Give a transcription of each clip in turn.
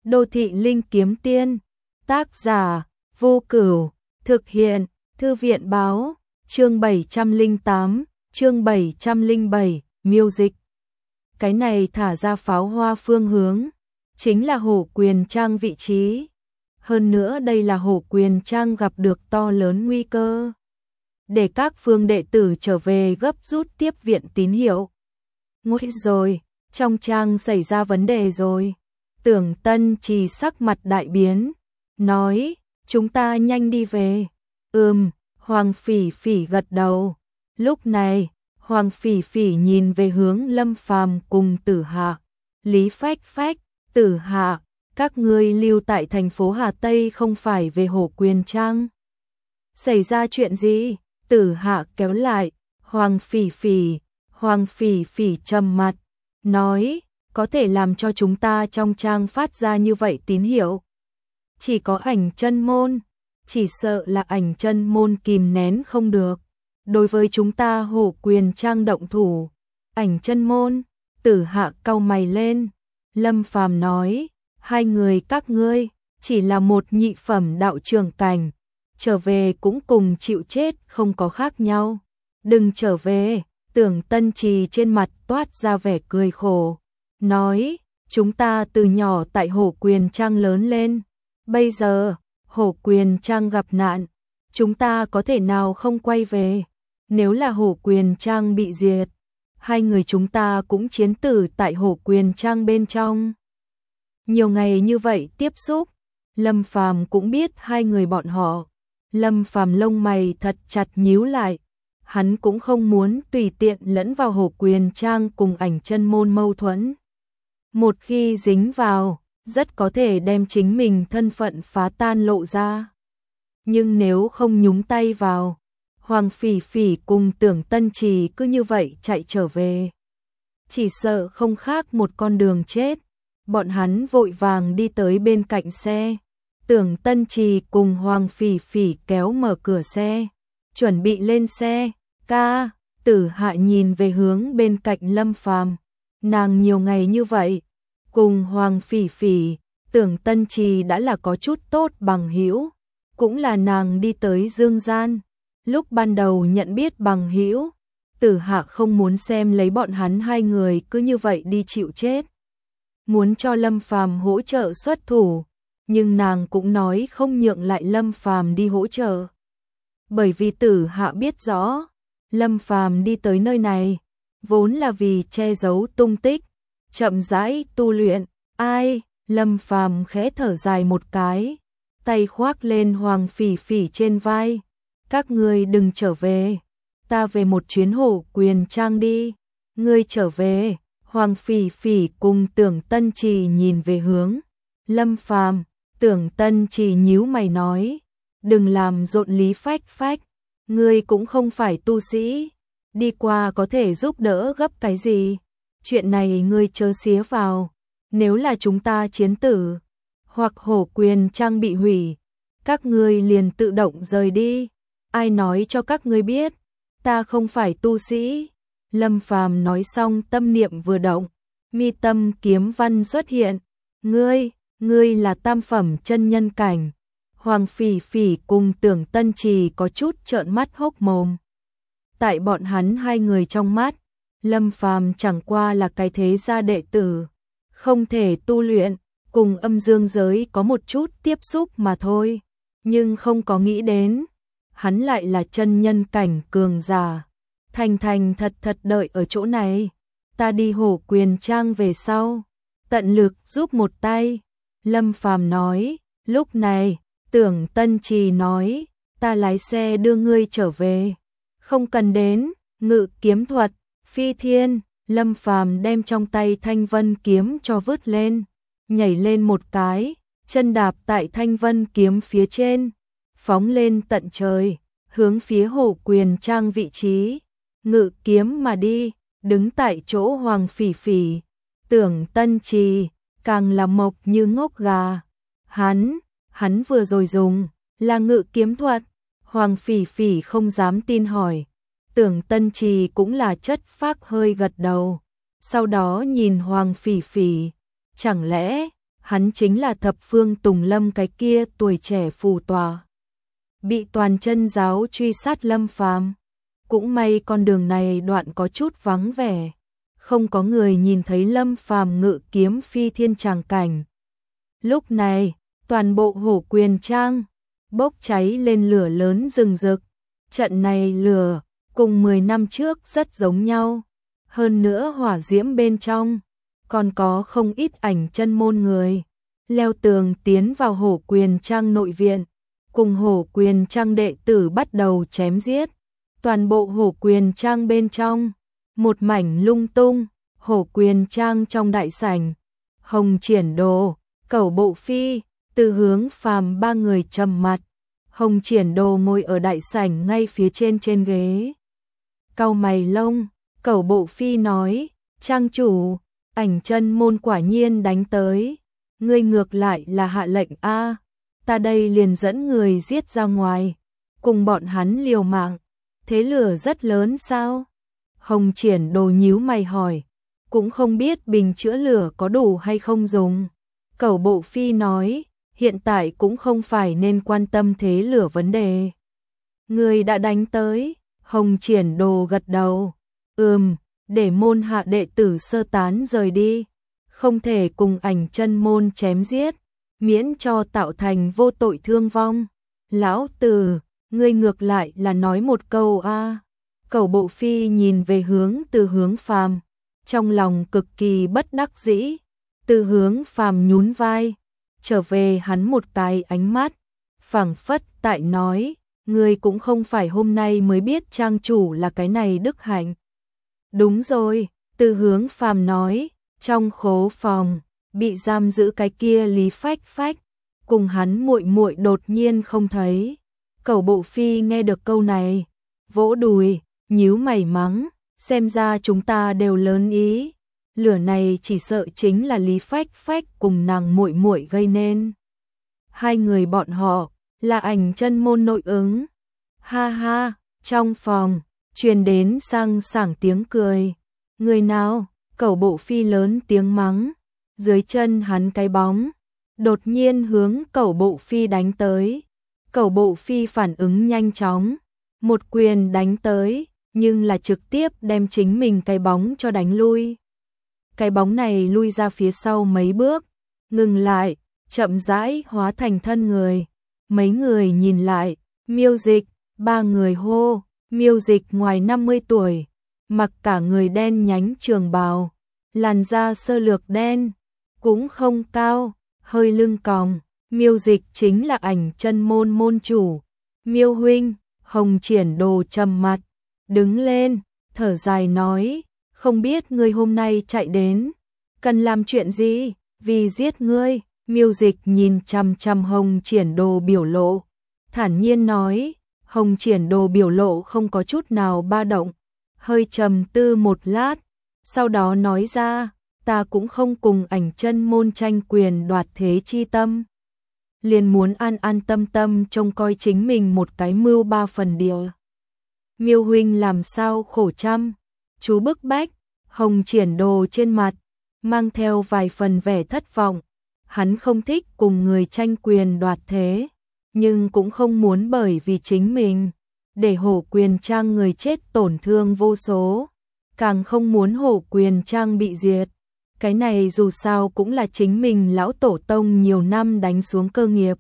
Đô thị linh kiếm tiên, tác giả, Vô Cửu, thực hiện, Thư viện báo, chương 708, chương 707, miêu dịch. Cái này thả ra pháo hoa phương hướng, chính là Hổ Quyền Trang vị trí. Hơn nữa đây là Hổ Quyền Trang gặp được to lớn nguy cơ. Để các phương đệ tử trở về gấp rút tiếp viện tín hiệu. Ngôi rồi, trong trang xảy ra vấn đề rồi. Tưởng Tân Trì sắc mặt đại biến, nói, chúng ta nhanh đi về. Hoàng Phỉ Phỉ gật đầu. Lúc này, Hoàng Phỉ Phỉ nhìn về hướng Lâm Phàm cùng Tử Hạ. Lý Phách Phách, Tử Hạ, các ngươi lưu tại thành phố Hà Tây không phải về Hổ Quyền Trang. Xảy ra chuyện gì? Tử Hạ kéo lại, Hoàng Phỉ Phỉ trầm mặt, nói, có thể làm cho chúng ta trong trang phát ra như vậy tín hiệu. Chỉ có Ảnh Chân Môn, chỉ sợ là Ảnh Chân Môn kìm nén không được. Đối với chúng ta Hổ Quyền Trang động thủ, Ảnh Chân Môn, Tử Hạ cau mày lên. Lâm Phàm nói, hai người các ngươi chỉ là một nhị phẩm đạo trưởng cảnh, trở về cũng cùng chịu chết không có khác nhau. Đừng trở về. Tưởng Tân Trì trên mặt toát ra vẻ cười khổ, nói, chúng ta từ nhỏ tại Hổ Quyền Trang lớn lên, bây giờ Hổ Quyền Trang gặp nạn, chúng ta có thể nào không quay về? Nếu là Hổ Quyền Trang bị diệt, hai người chúng ta cũng chiến tử tại Hổ Quyền Trang bên trong. Nhiều ngày như vậy tiếp xúc, Lâm Phàm cũng biết hai người bọn họ. Lâm Phàm lông mày thật chặt nhíu lại. Hắn cũng không muốn tùy tiện lẫn vào Hổ Quyền Trang cùng Ảnh Chân Môn mâu thuẫn. Một khi dính vào, rất có thể đem chính mình thân phận phá tan lộ ra. Nhưng nếu không nhúng tay vào, Hoàng Phỉ Phỉ cùng Tưởng Tân Trì cứ như vậy chạy trở về, chỉ sợ không khác một con đường chết. Bọn hắn vội vàng đi tới bên cạnh xe. Tưởng Tân Trì cùng Hoàng Phỉ Phỉ kéo mở cửa xe, chuẩn bị lên xe. Ca, Tử Hạ nhìn về hướng bên cạnh Lâm Phàm. Nàng nhiều ngày như vậy, cùng Hoàng Phỉ Phỉ, Tưởng Tân Trì đã là có chút tốt bằng hữu, cũng là nàng đi tới dương gian. Lúc ban đầu nhận biết bằng hữu, Tử Hạ không muốn xem lấy bọn hắn hai người cứ như vậy đi chịu chết. Muốn cho Lâm Phàm hỗ trợ xuất thủ, nhưng nàng cũng nói không nhượng lại Lâm Phàm đi hỗ trợ. Bởi vì Tử Hạ biết rõ, Lâm Phàm đi tới nơi này, vốn là vì che giấu tung tích, chậm rãi tu luyện. Ai? Lâm Phàm khẽ thở dài một cái, tay khoác lên Hoàng Phỉ Phỉ trên vai. Các ngươi đừng trở về, ta về một chuyến Hổ Quyền Trang đi. Ngươi trở về? Hoàng Phỉ Phỉ cùng Tưởng Tân Trì nhìn về hướng Lâm Phàm. Tưởng Tân Trì nhíu mày nói, đừng làm rộn Lý Phách Phách, ngươi cũng không phải tu sĩ, đi qua có thể giúp đỡ gấp cái gì, chuyện này ngươi chớ xía vào. Nếu là chúng ta chiến tử, hoặc Hổ Quyền Trang bị hủy, các ngươi liền tự động rời đi. Ai nói cho các ngươi biết, ta không phải tu sĩ. Lâm Phàm nói xong tâm niệm vừa động, mi tâm kiếm văn xuất hiện. Ngươi là tam phẩm chân nhân cảnh. Hoàng Phỉ Phỉ cùng Tưởng Tân Trì có chút trợn mắt hốc mồm. Tại bọn hắn hai người trong mắt, Lâm Phàm chẳng qua là cái thế gia đệ tử, không thể tu luyện, cùng âm dương giới có một chút tiếp xúc mà thôi, nhưng không có nghĩ đến, hắn lại là chân nhân cảnh cường giả. Thành thật đợi ở chỗ này, ta đi Hổ Quyền Trang về sau, tận lực giúp một tay. Lâm Phàm nói. Lúc này, Tưởng Tân Trì nói, ta lái xe đưa ngươi trở về. Không cần đến. Ngự kiếm thuật, phi thiên. Lâm Phàm đem trong tay Thanh Vân kiếm cho vứt lên, nhảy lên một cái, chân đạp tại Thanh Vân kiếm phía trên, phóng lên tận trời, hướng phía Hổ Quyền Trang vị trí, ngự kiếm mà đi. Đứng tại chỗ Hoàng Phỉ Phỉ, Tưởng Tân Trì càng là mộc như ngốc gà. Hắn vừa rồi dùng là ngự kiếm thuật. Hoàng Phỉ Phỉ không dám tin hỏi. Tưởng Tân Trì cũng là chất phác hơi gật đầu. Sau đó nhìn Hoàng Phỉ Phỉ, chẳng lẽ hắn chính là thập phương Tùng Lâm cái kia tuổi trẻ phù tòa. Bị toàn chân giáo truy sát Lâm Phàm. Cũng may con đường này đoạn có chút vắng vẻ, không có người nhìn thấy Lâm Phàm ngự kiếm phi thiên tràng cảnh. Lúc này, toàn bộ Hổ Quyền Trang bốc cháy lên lửa lớn rừng rực. Trận này lửa cùng 10 năm trước rất giống nhau, hơn nữa hỏa diễm bên trong còn có không ít ảnh chân môn người leo tường tiến vào Hổ Quyền Trang nội viện, cùng Hổ Quyền Trang đệ tử bắt đầu chém giết. Toàn bộ Hổ Quyền Trang bên trong một mảnh lung tung. Hổ Quyền Trang trong đại sảnh, Hồng Triển Đồ, Cẩu Bộ Phi, Từ Hướng Phàm ba người trầm mặt. Hồng Triển Đồ ngồi ở đại sảnh ngay phía trên ghế, cau mày lông. Cẩu Bộ Phi nói: "Trang chủ, ảnh chân môn quả nhiên đánh tới, ngươi ngược lại là hạ lệnh a, ta đây liền dẫn người giết ra ngoài, cùng bọn hắn liều mạng, thế lửa rất lớn sao?" Hồng Triển Đồ nhíu mày hỏi, cũng không biết bình chữa lửa có đủ hay không dùng. Cẩu Bộ Phi nói: "Hiện tại cũng không phải nên quan tâm thế lửa vấn đề." "Người đã đánh tới?" Hồng Triển Đồ gật đầu. Để môn hạ đệ tử sơ tán rời đi, không thể cùng ảnh chân môn chém giết, miễn cho tạo thành vô tội thương vong." "Lão Từ, ngươi ngược lại là nói một câu a." Cẩu Bộ Phi nhìn về hướng Từ Hướng Phàm, trong lòng cực kỳ bất đắc dĩ. Từ Hướng Phàm nhún vai, trở về hắn một cái ánh mắt, phảng phất tại nói: "Ngươi cũng không phải hôm nay mới biết trang chủ là cái này đức hạnh." "Đúng rồi," Từ Hướng Phàm nói, "trong khố phòng bị giam giữ cái kia Lý Phách Phách, cùng hắn muội muội đột nhiên không thấy." Cẩu Bộ Phi nghe được câu này, vỗ đùi, nhíu mày mắng: "Xem ra chúng ta đều lớn ý, lửa này chỉ sợ chính là Lý Phách Phách cùng nàng muội muội gây nên. Hai người bọn họ là ảnh chân môn nội ứng." Ha ha, trong phòng truyền đến sang sảng tiếng cười. "Người nào?" Cẩu Bộ Phi lớn tiếng mắng. Dưới chân hắn cái bóng đột nhiên hướng Cẩu Bộ Phi đánh tới. Cẩu Bộ Phi phản ứng nhanh chóng, một quyền đánh tới, nhưng là trực tiếp đem chính mình cái bóng cho đánh lui. Cái bóng này lui ra phía sau mấy bước, ngừng lại, chậm rãi hóa thành thân người. Mấy người nhìn lại, Miêu Dịch, ba người hô. Miêu Dịch ngoài 50 tuổi, mặc cả người đen nhánh trường bào, làn da sơ lược đen, cũng không cao, hơi lưng còng. Miêu Dịch chính là ảnh chân môn môn chủ. "Miêu huynh." Hồng Triển Đồ trầm mặt, đứng lên, thở dài nói: "Không biết ngươi hôm nay chạy đến, cần làm chuyện gì?" "Vì giết ngươi." Miêu Dịch nhìn chằm chằm Hồng Triển Đồ biểu lộ, thản nhiên nói. Hồng Triển Đồ biểu lộ không có chút nào ba động, hơi trầm tư một lát, sau đó nói ra: "Ta cũng không cùng ảnh chân môn tranh quyền đoạt thế chi tâm, liền muốn an an tâm tâm trông coi chính mình một cái mưu ba phần điều." "Miêu huynh làm sao khổ trăm chú bức bách." Hồng Triển Đồ trên mặt mang theo vài phần vẻ thất vọng. Hắn không thích cùng người tranh quyền đoạt thế, nhưng cũng không muốn bởi vì chính mình để Hổ Quyền Trang người chết tổn thương vô số, càng không muốn Hổ Quyền Trang bị diệt. Cái này dù sao cũng là chính mình lão tổ tông nhiều năm đánh xuống cơ nghiệp.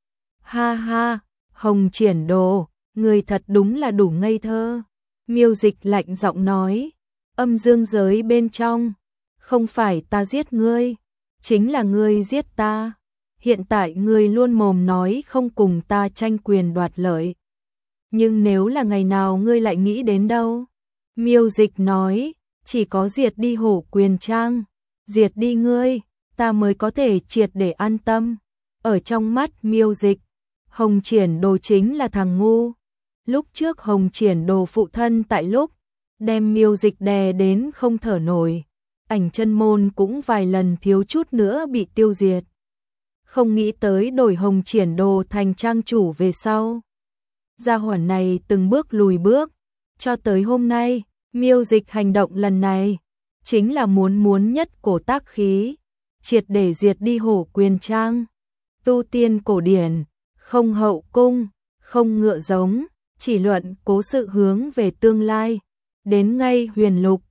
Ha ha, Hồng Triển Đồ, người thật đúng là đủ ngây thơ. Miêu Dịch lạnh giọng nói, âm dương giới bên trong, không phải ta giết ngươi, chính là ngươi giết ta. Hiện tại ngươi luôn mồm nói không cùng ta tranh quyền đoạt lợi. Nhưng nếu là ngày nào ngươi lại nghĩ đến đâu? Miêu Dịch nói, chỉ có diệt đi Hổ Quyền Trang, diệt đi ngươi, ta mới có thể triệt để an tâm. Ở trong mắt Miêu Dịch, Hồng Triển Đồ chính là thằng ngu. Lúc trước Hồng Triển Đồ phụ thân tại lúc đem Miêu Dịch đè đến không thở nổi, ảnh chân môn cũng vài lần thiếu chút nữa bị tiêu diệt. Không nghĩ tới đổi Hồng Triển Đồ thành trang chủ về sau, gia hỏa này từng bước lùi bước, cho tới hôm nay, Miêu Dịch hành động lần này chính là muốn nhất cổ tác khí, triệt để diệt đi Hổ Quyền Trang. Tu tiên cổ điển, không hậu cung, không ngựa giống, chỉ luận cố sự hướng về tương lai. Đến ngay Huyền Lục,